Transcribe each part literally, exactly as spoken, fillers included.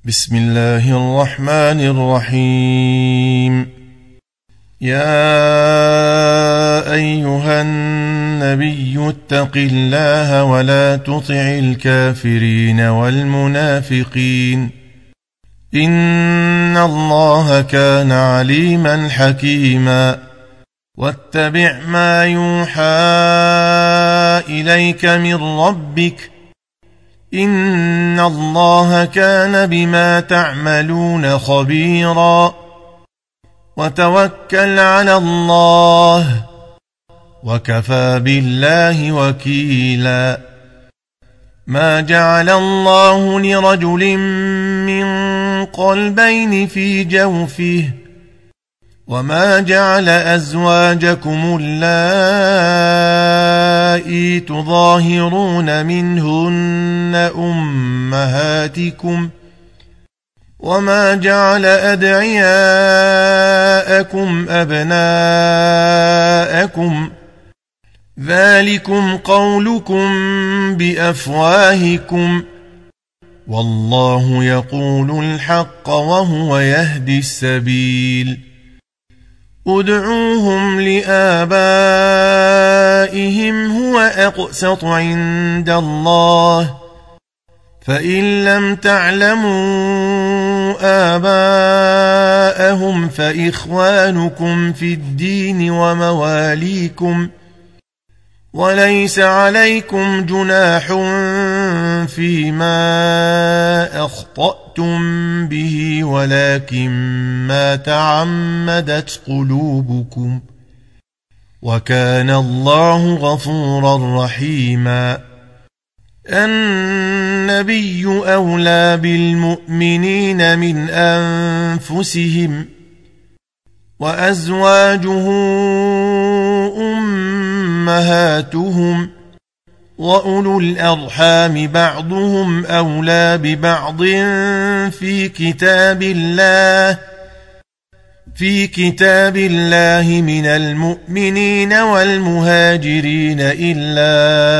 بسم الله الرحمن الرحيم. يا أيها النبي اتق الله ولا تطع الكافرين والمنافقين إن الله كان عليما حكيما. واتبع ما يوحى إليك من ربك إن الله كان بما تعملون خبيرا. وتوكل على الله وكفى بالله وكيلا. ما جعل الله لرجل من قلبين في جوفه وما جعل أزواجكم اللائي تظاهرون منهن أمهاتكم وما جعل أدعياءكم أبناءكم ذلكم قولكم بأفواهكم والله يقول الحق وهو يهدي السبيل. ادعوهم لآبائهم هو أقسط عند الله فإن لم تعلموا آباءهم فإخوانكم في الدين ومواليكم وليس عليكم جناح فيما أخطأتم به ولكن ما تعمدت قلوبكم وكان الله غفورا رحيما. النبي أولى بالمؤمنين من أنفسهم وأزواجه أمهاتهم وأولو الأرحام بعضهم أولى ببعض في كتاب الله في كتاب الله من المؤمنين والمهاجرين إلا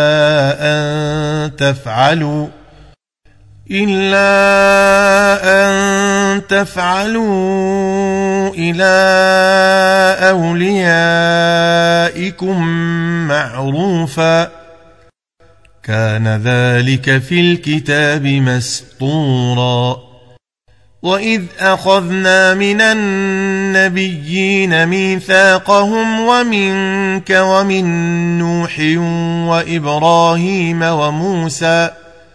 أن تفعلوا إلا أن تفعلوا إلى أوليائكم معروفا كان ذلك في الكتاب مسطورا. وإذ أخذنا من النبيين ميثاقهم ومنك ومن نوح وإبراهيم وموسى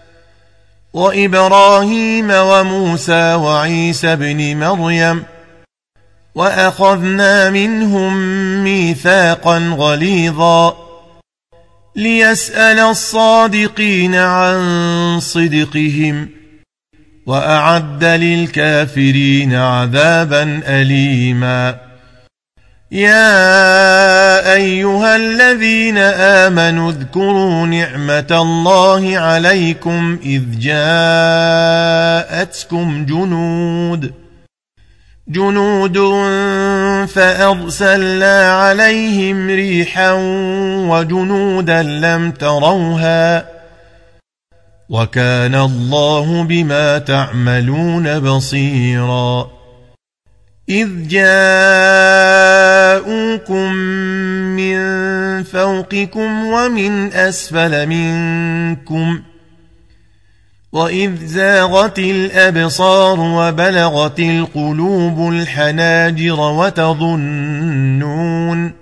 وإبراهيم وموسى وعيسى بن مريم وأخذنا منهم ميثاقا غليظا ليسأل الصادقين عن صدقهم وأعد للكافرين عذابا أليما. يا أيها الذين آمنوا اذكروا نعمة الله عليكم إذ جاءتكم جنود جنود فأرسلنا عليهم ريحا وجنودا لم تروها وكان الله بما تعملون بصيرا. إذ جاءوكم من فوقكم ومن أسفل منكم وإذ زاغت الأبصار وبلغت القلوب الحناجر وتظنون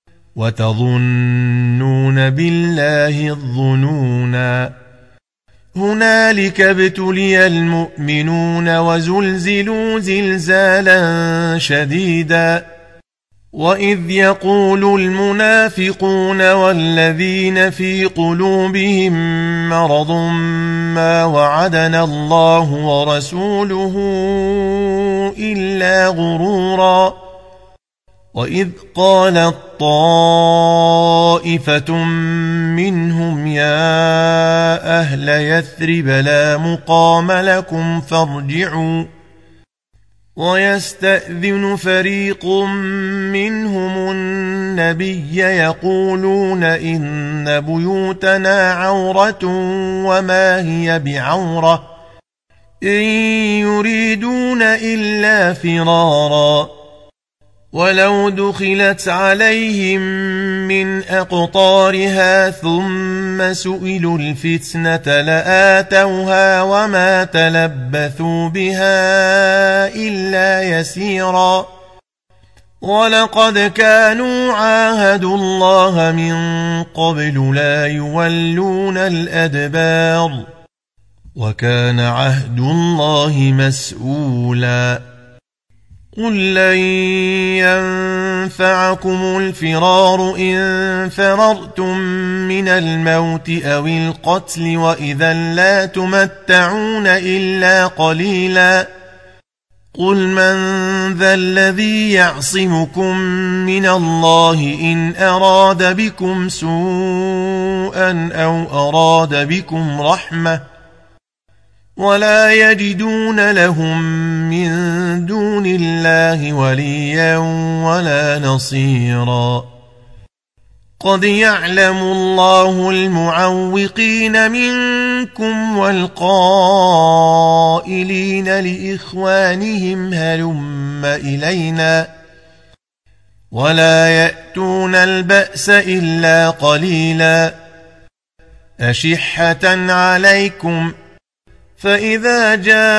وتظنون بالله الظنونا. هنالك ابتلي المؤمنون وزلزلوا زلزالا شديدا. وإذ يقول المنافقون والذين في قلوبهم مرض ما وعدنا الله ورسوله إلا غرورا. وإذ قالت طائفة منهم يا أهل يثرب لا مقام لكم فارجعوا ويستأذن فريق منهم النبي يقولون إن بيوتنا عورة وما هي بعورة إن يريدون إلا فرارا ولو دخلت عليهم من أقطارها ثم سئلوا الفتنة لآتوها وما تلبثوا بها إلا يسيرا ولقد كانوا عاهدوا الله من قبل لا يولون الأدبار وكان عهد الله مسؤولا قل لن ينفعكم الفرار إن فررتم من الموت أو القتل وإذا لا تمتعون إلا قليلا قل من ذا الذي يعصمكم من الله إن أراد بكم سوءا أو أراد بكم رحمة ولا يجدون لهم من دون الله وليا ولا نصيرا قد يعلم الله المعوقين منكم والقائلين لإخوانهم هلم إلينا ولا يأتون البأس إلا قليلا أشحة عليكم فإذا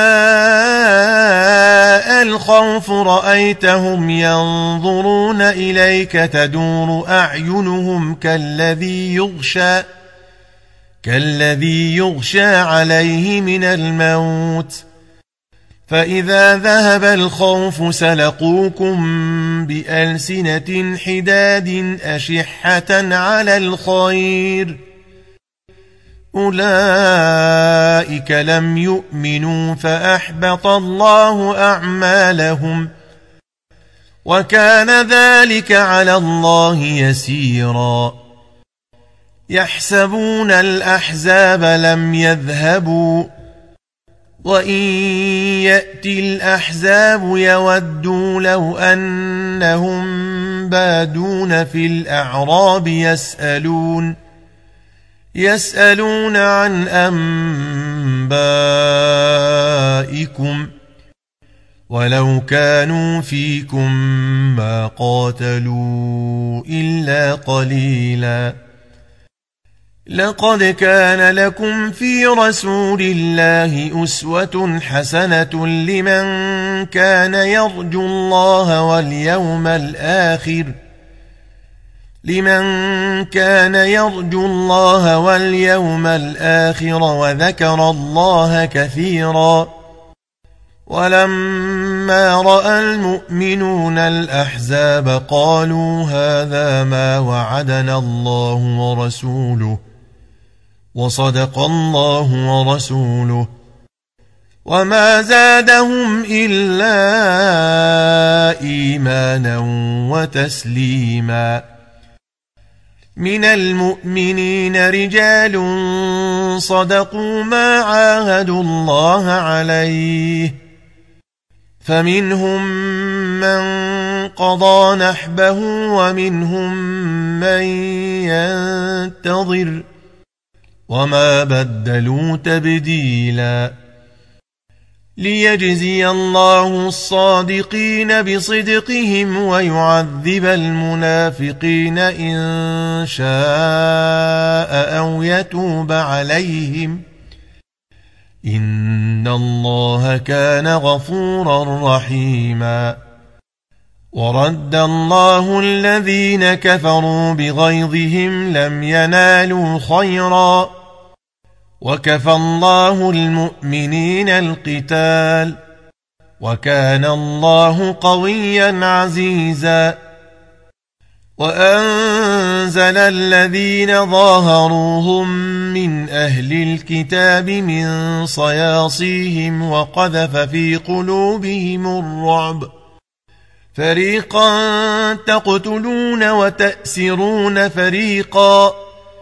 جاء الخوف رأيتهم ينظرون إليك تدور أعينهم كالذي يغشى كالذي يغشى عليه من الموت فإذا ذهب الخوف سلقوكم بألسنة حداد أشحة على الخير أولئك لم يؤمنوا فأحبط الله أعمالهم وكان ذلك على الله يسيرا يحسبون الأحزاب لم يذهبوا وإن يأتي الأحزاب يودوا لو أنهم بادون في الأعراب يسألون يسألون عن أنبائكم ولو كانوا فيكم ما قاتلوا إلا قليلا لقد كان لكم في رسول الله أسوة حسنة لمن كان يرجو الله واليوم الآخر لمن كان يرجو الله واليوم الآخر وذكر الله كثيرا ولما رأى المؤمنون الأحزاب قالوا هذا ما وعدنا الله ورسوله وصدق الله ورسوله وما زادهم إلا إيمانا وتسليما من المؤمنين رجال صدقوا ما عاهدوا الله عليه فمنهم من قضى نحبه ومنهم من ينتظر وما بدلوا تبديلا ليجزي الله الصادقين بصدقهم ويعذب المنافقين إن شاء أو يتوب عليهم إن الله كان غفورا رحيما ورد الله الذين كفروا بغيظهم لم ينالوا خيرا وكفى الله المؤمنين القتال وكان الله قويا عزيزا وأنزل الذين ظاهروهم من أهل الكتاب من صياصيهم وقذف في قلوبهم الرعب فريقا تقتلون وتأسرون فريقا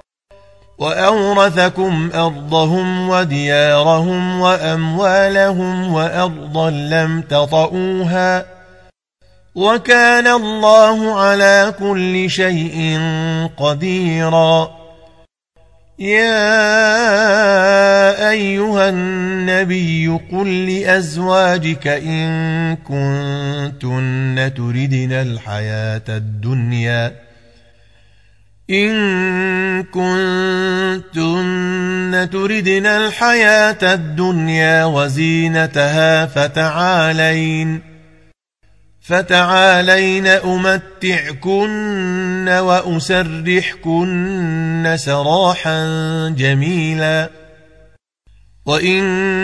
وأورثكم أرضهم وديارهم وأموالهم وأرضا لم تطئوها وكان الله على كل شيء قديرا يا أيها النبي قل لأزواجك إن كنتن تردن الحياة الدنيا إن كنتن تردن الحياة الدنيا وزينتها فتعالين فتعالين أمتعكن وأسرحكن سراحا جميلا وإن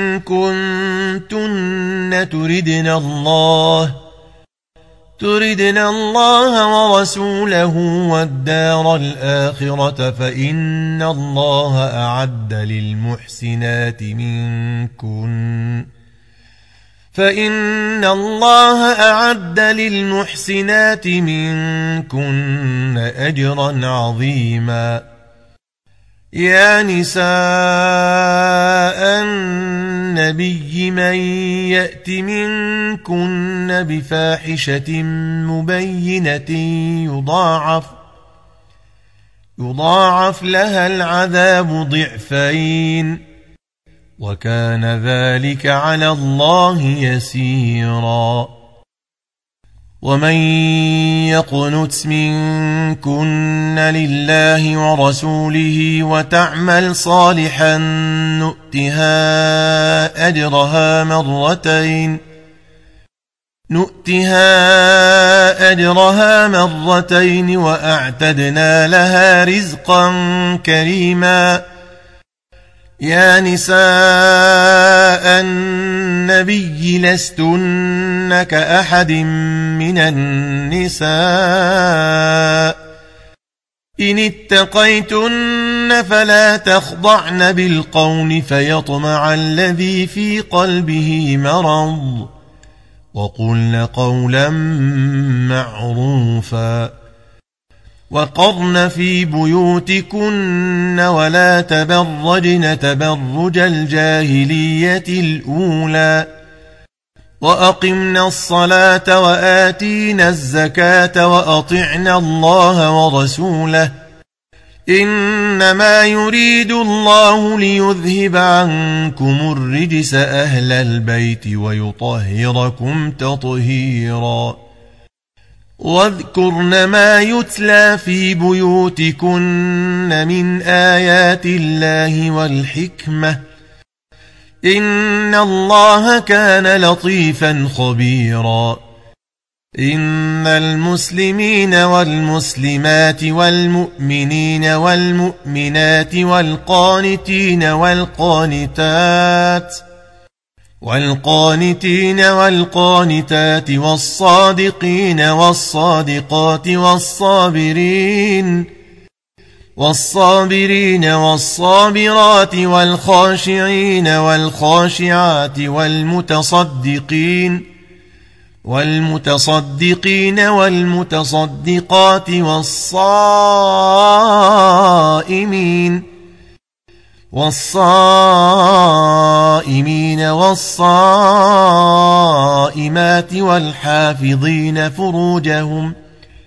كنتن تردن الله تردن الله ورسوله والدار الآخرة فإن الله أعد للمحسنات منكن فإن الله أعد للمحسنات منكن أجرا عظيما يا نساء النبي من يأت منكن بفاحشة مبينة يضاعف يضاعف لها العذاب ضعفين وكان ذلك على الله يسيرا ومن يقنت منكن لله ورسوله وتعمل صالحا نؤتها أجرها مرتين نؤتها أجرها مرتين وأعتدنا لها رزقا كريما يا نساء النبي لستن كأحد من النساء إن اتقيتن فلا تخضعن بالقول فيطمع الذي في قلبه مرض وقلن قولا معروفا وقرن في بيوتكن ولا تبرجن تبرج الجاهلية الأولى وأقمنا الصلاة وآتينا الزكاة وأطعنا الله ورسوله إنما يريد الله ليذهب عنكم الرجس أهل البيت ويطهركم تطهيرا واذكرن ما يتلى في بيوتكن من آيات الله والحكمة إن الله كان لطيفا خبيرا إن المسلمين والمسلمات والمؤمنين والمؤمنات والقانتين والقانتات والقانتين والقانتات والصادقين والصادقات والصابرين والصابرين والصابرات والخاشعين والخاشعات والمتصدقين والمتصدقين والمتصدقات والصائمين والصائمين والصائمات والحافظين فروجهم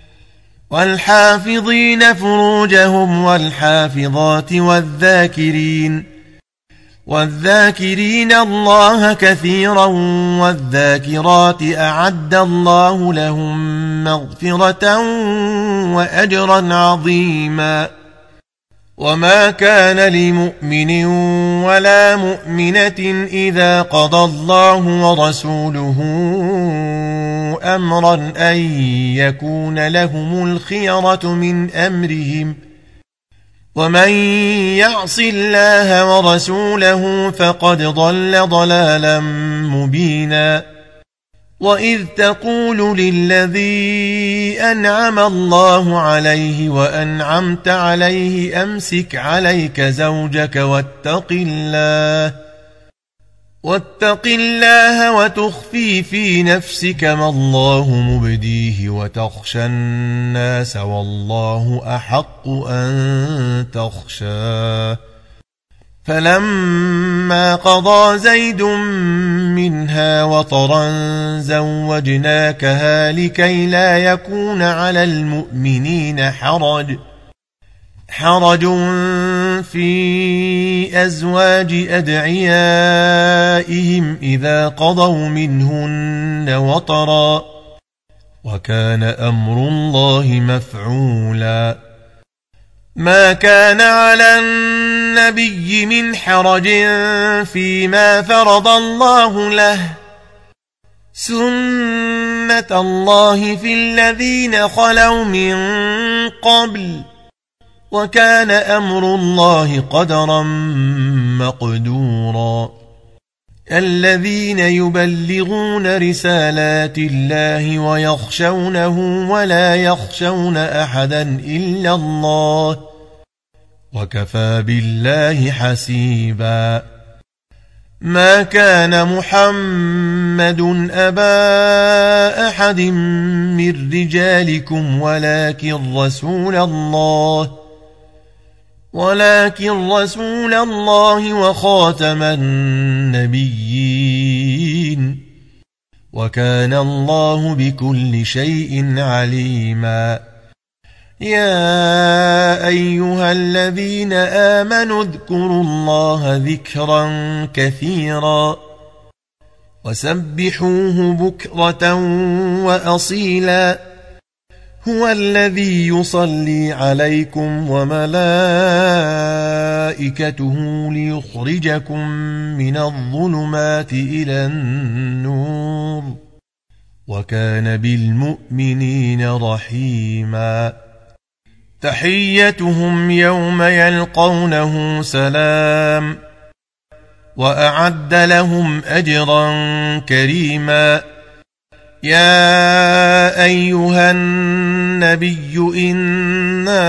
والحافظين فروجهم والحافظات والذاكرين والذاكرين الله كثيرا والذاكرات أعد الله لهم مغفرة وأجرا عظيما وما كان لمؤمن ولا مؤمنة إذا قضى الله ورسوله أمرا أن يكون لهم الخيرة من أمرهم ومن يعص الله ورسوله فقد ضل ضلالا مبينا وإذ تقول للذي أنعم الله عليه وأنعمت عليه أمسك عليك زوجك واتق الله واتق الله وتخفي في نفسك ما الله مبديه وتخشى الناس والله أحق أن تخشاه فلما قضى زيد منها وطرا زوجناكها لكي لا يكون على المؤمنين حرج حرج في أزواج أدعيائهم إذا قضوا منهن وطرا وكان أمر الله مفعولا ما كان على النبي من حرج فيما فرض الله له سنة الله في الذين خلوا من قبل وكان أمر الله قدرا مقدورا الذين يبلغون رسالات الله ويخشونه ولا يخشون أحدا إلا الله وكفى بالله حسيبا ما كان محمد أبا أحد من رجالكم ولكن رسول الله ولكن رسول الله وخاتم النبيين وكان الله بكل شيء عليما يا أيها الذين آمنوا اذكروا الله ذكرا كثيرا وسبحوه بكرة وأصيلا هو الذي يصلي عليكم وملائكته ليخرجكم من الظلمات إلى النور وكان بالمؤمنين رحيما تحيتهم يوم يلقونه سلام وأعد لهم أجرا كريما يا أيها النبي إنا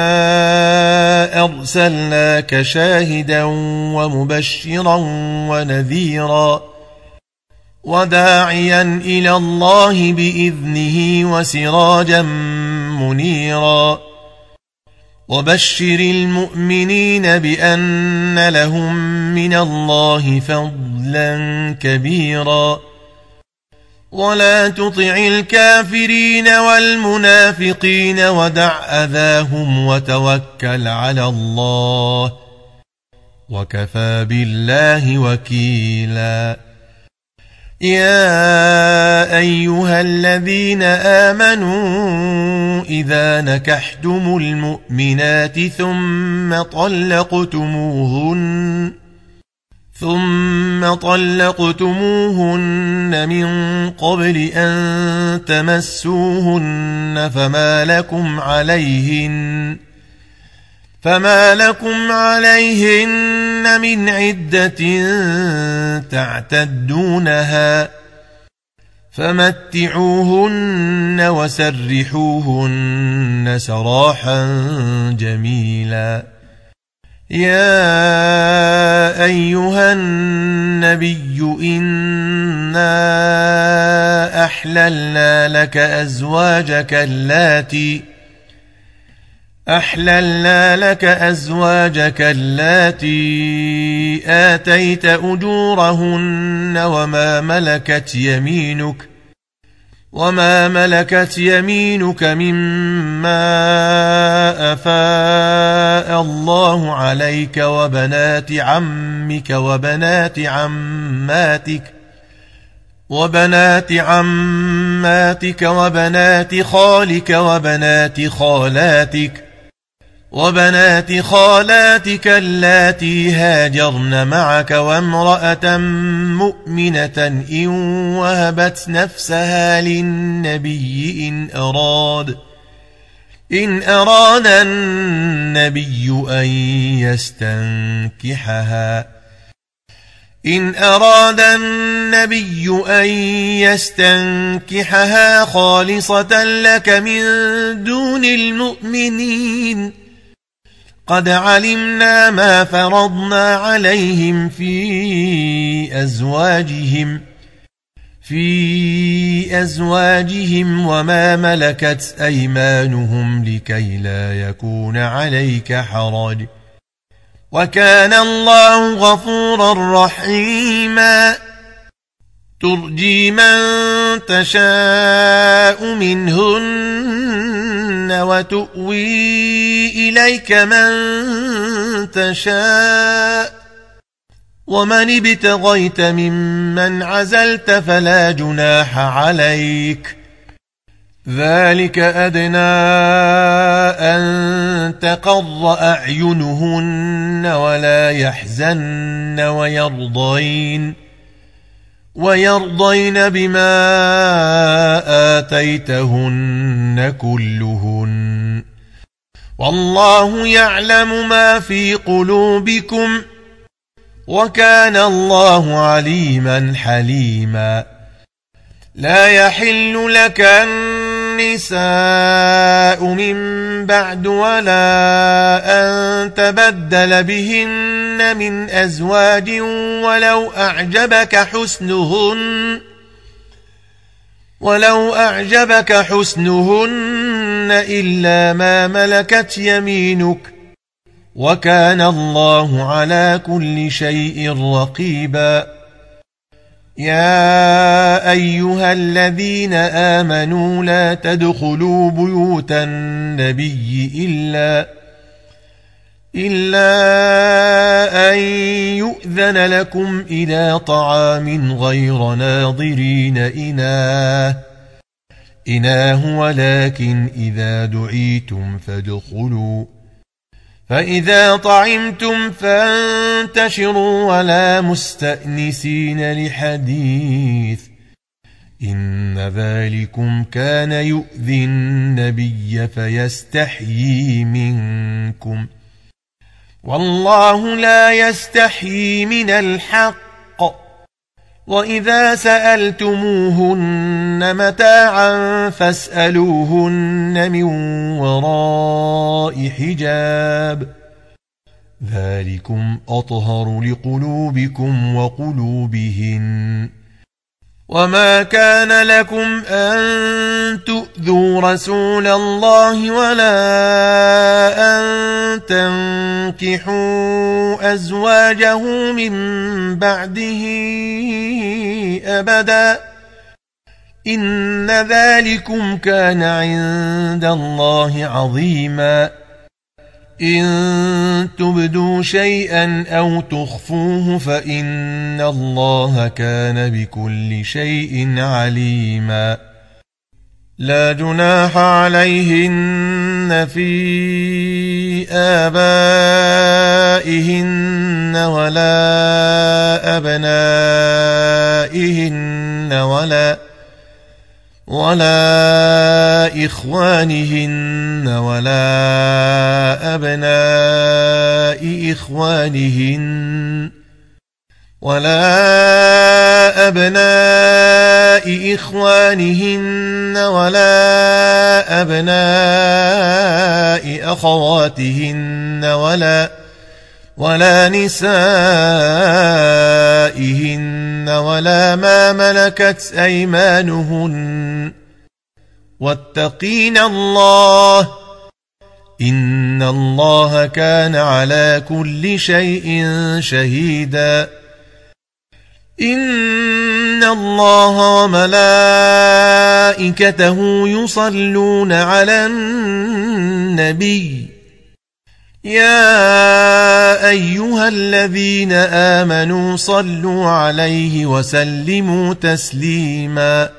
أرسلناك شاهدا ومبشرا ونذيرا وداعيا إلى الله بإذنه وسراجا منيرا وبشر المؤمنين بأن لهم من الله فضلا كبيرا ولا تطع الكافرين والمنافقين ودع أذاهم وتوكل على الله وكفى بالله وكيلا يا أيها الذين آمنوا إذا نكحتم المؤمنات ثم طلقتموهن ثم طلقتموهن من قبل أن تمسوهن فما لكم عليهن فما لكم عليهن من عدة تعتدونها فمتعوهن وسرحوهن سراحا جميلا يا أيها النبي إنا أحللنا لك أزواجك اللاتي أحللنا لك أزواجك اللاتي آتيت أجورهن وما ملكت يمينك وما ملكت يمينك مما أفاء الله عليك وبنات عمك وبنات عماتك وبنات عماتك وبنات خالك وبنات خالاتك وبنات خالاتك اللاتي هاجرن معك وامرأة مؤمنة إن وهبت نفسها للنبي إن أراد إن أراد النبي أن يستنكحها إن أراد النبي أن يستنكحها خالصة لك من دون المؤمنين قد علمنا ما فرضنا عليهم في أزواجهم في أزواجهم وما ملكت أيمانهم لكي لا يكون عليك حرج وكان الله غفورا رحيما ترجي من تشاء منهن وتؤوي إليك من تشاء ومن ابتغيت ممن عزلت فلا جناح عليك ذلك أدنى أن تقر أعينهن ولا يحزن ويرضين ويرضين بما آتيتهن كلهن والله يعلم ما في قلوبكم وكان الله عليما حليما لا يحل لك النساء من بعد ولا أن تبدل بهن من أزواج ولو أعجبك حسنهن ولو أعجبك حسنهن إلا ما ملكت يمينك وكان الله على كل شيء رقيبا يا أيها الذين آمنوا لا تدخلوا بيوت النبي إلا إلا أن يؤذن لكم إلى طعام غير ناظرين إناه إناه ولكن إذا دعيتم فادخلوا فإذا طعمتم فانتشروا ولا مستأنسين لحديث إن ذلكم كان يؤذي النبي فيستحيي منكم والله لا يستحيي من الحق وإذا سألتموهن متاعا فاسألوهن من وراء حجاب ذلكم أطهر لقلوبكم وقلوبهن وما كان لكم أن تؤذوا رسول الله ولا أن تنكحوا أزواجه من بعده أبدا إن ذلكم كان عند الله عظيما إن تبدوا شيئا أو تخفوه فإن الله كان بكل شيء عليما لا جناح عليهن في آبائهن ولا أبنائهن ولا ولا إخوانهن ولا أبناء إخوانهن ولا أبناء إخوانهن ولا أبناء أخواتهن ولا ولا نسائهن ولا ما ملكت أيمانهن واتقين الله إن الله كان على كل شيء شهيدا إن الله وملائكته يصلون على النبي يا أيها الذين آمنوا صلوا عليه وسلموا تسليما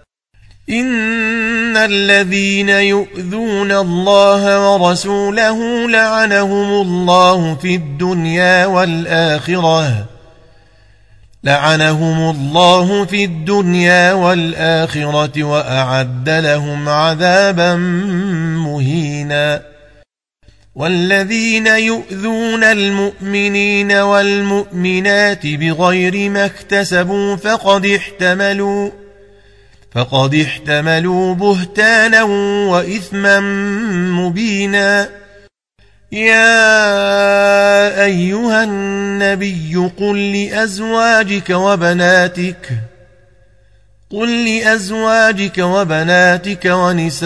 إن الذين يؤذون الله ورسوله لعنهم الله في الدنيا والآخرة لعنهم الله في الدنيا والآخرة وأعد لهم عذابا مهينا والذين يؤذون المؤمنين والمؤمنات بغير ما اكتسبوا فقد احتملوا فقد احتملوا بهتانا وإثما مبينا يا أيها النبي قل لأزواجك وبناتك قل لأزواجك وبناتك ونساء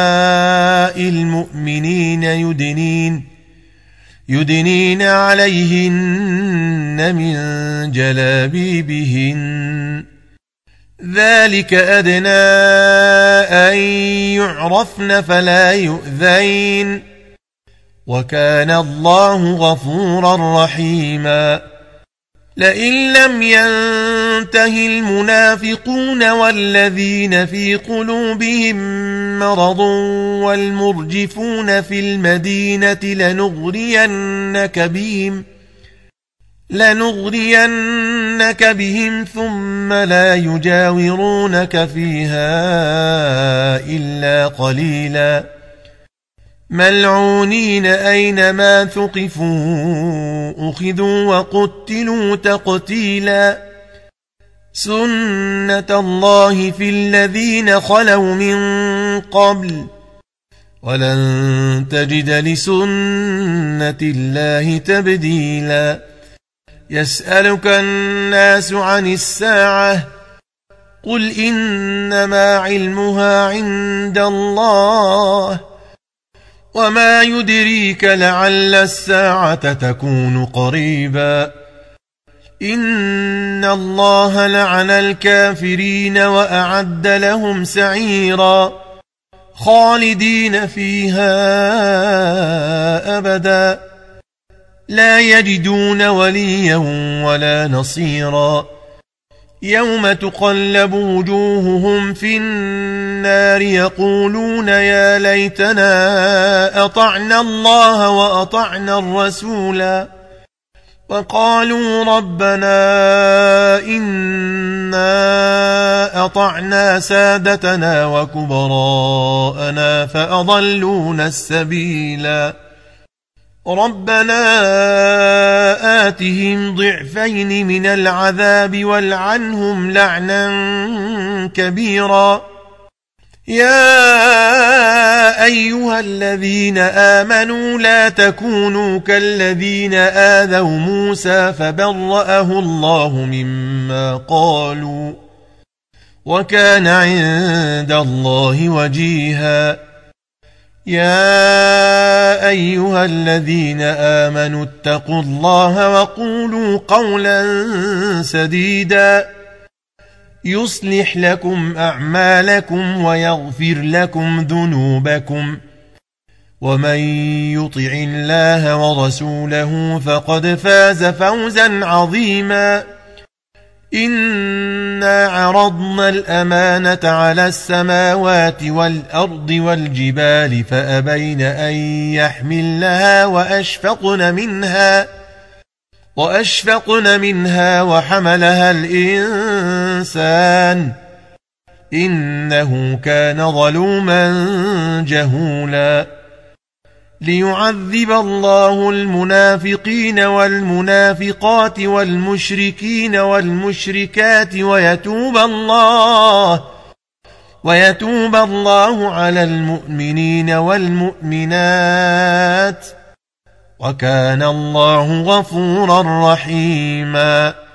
المؤمنين يدنين يدنين عليهن من جلابيبهن ذلك أدنى أن يعرفن فلا يؤذين وكان الله غفورا رحيما لئن لم ينته المنافقون والذين في قلوبهم مرض والمرجفون في المدينة لنغرينك بهم لنغرينك بهم ثم لا يجاورونك فيها إلا قليلا ملعونين أينما ثقفوا أخذوا وقتلوا تقتيلا سنة الله في الذين خلوا من قبل ولن تجد لسنة الله تبديلا يسألك الناس عن الساعة قل إنما علمها عند الله وما يدريك لعل الساعة تكون قريبا إن الله لعن الكافرين وأعد لهم سعيرا خالدين فيها أبدا لا يجدون وليا ولا نصيرا يوم تقلب وجوههم في النار يقولون يا ليتنا أطعنا الله وأطعنا الرسولا وقالوا ربنا إنا أطعنا سادتنا وكبراءنا فأضلونا السبيلا ربنا آتهم ضعفين من العذاب والعنهم لعنا كبيرا يا أيها الذين آمنوا لا تكونوا كالذين آذوا موسى فبرأه الله مما قالوا وكان عند الله وجيها يا أيها الذين آمنوا اتقوا الله وقولوا قولا سديدا يصلح لكم أعمالكم ويغفر لكم ذنوبكم ومن يطع الله ورسوله فقد فاز فوزا عظيما إنا عرضنا الأمانة على السماوات والأرض والجبال فأبين أن يحملنها وأشفقن منها وأشفقن منها وحملها الإنسان إنه كان ظلوما جهولا ليعذب الله المنافقين والمنافقات والمشركين والمشركات ويتوب الله ويتوب الله على المؤمنين والمؤمنات وكان الله غفورا رحيما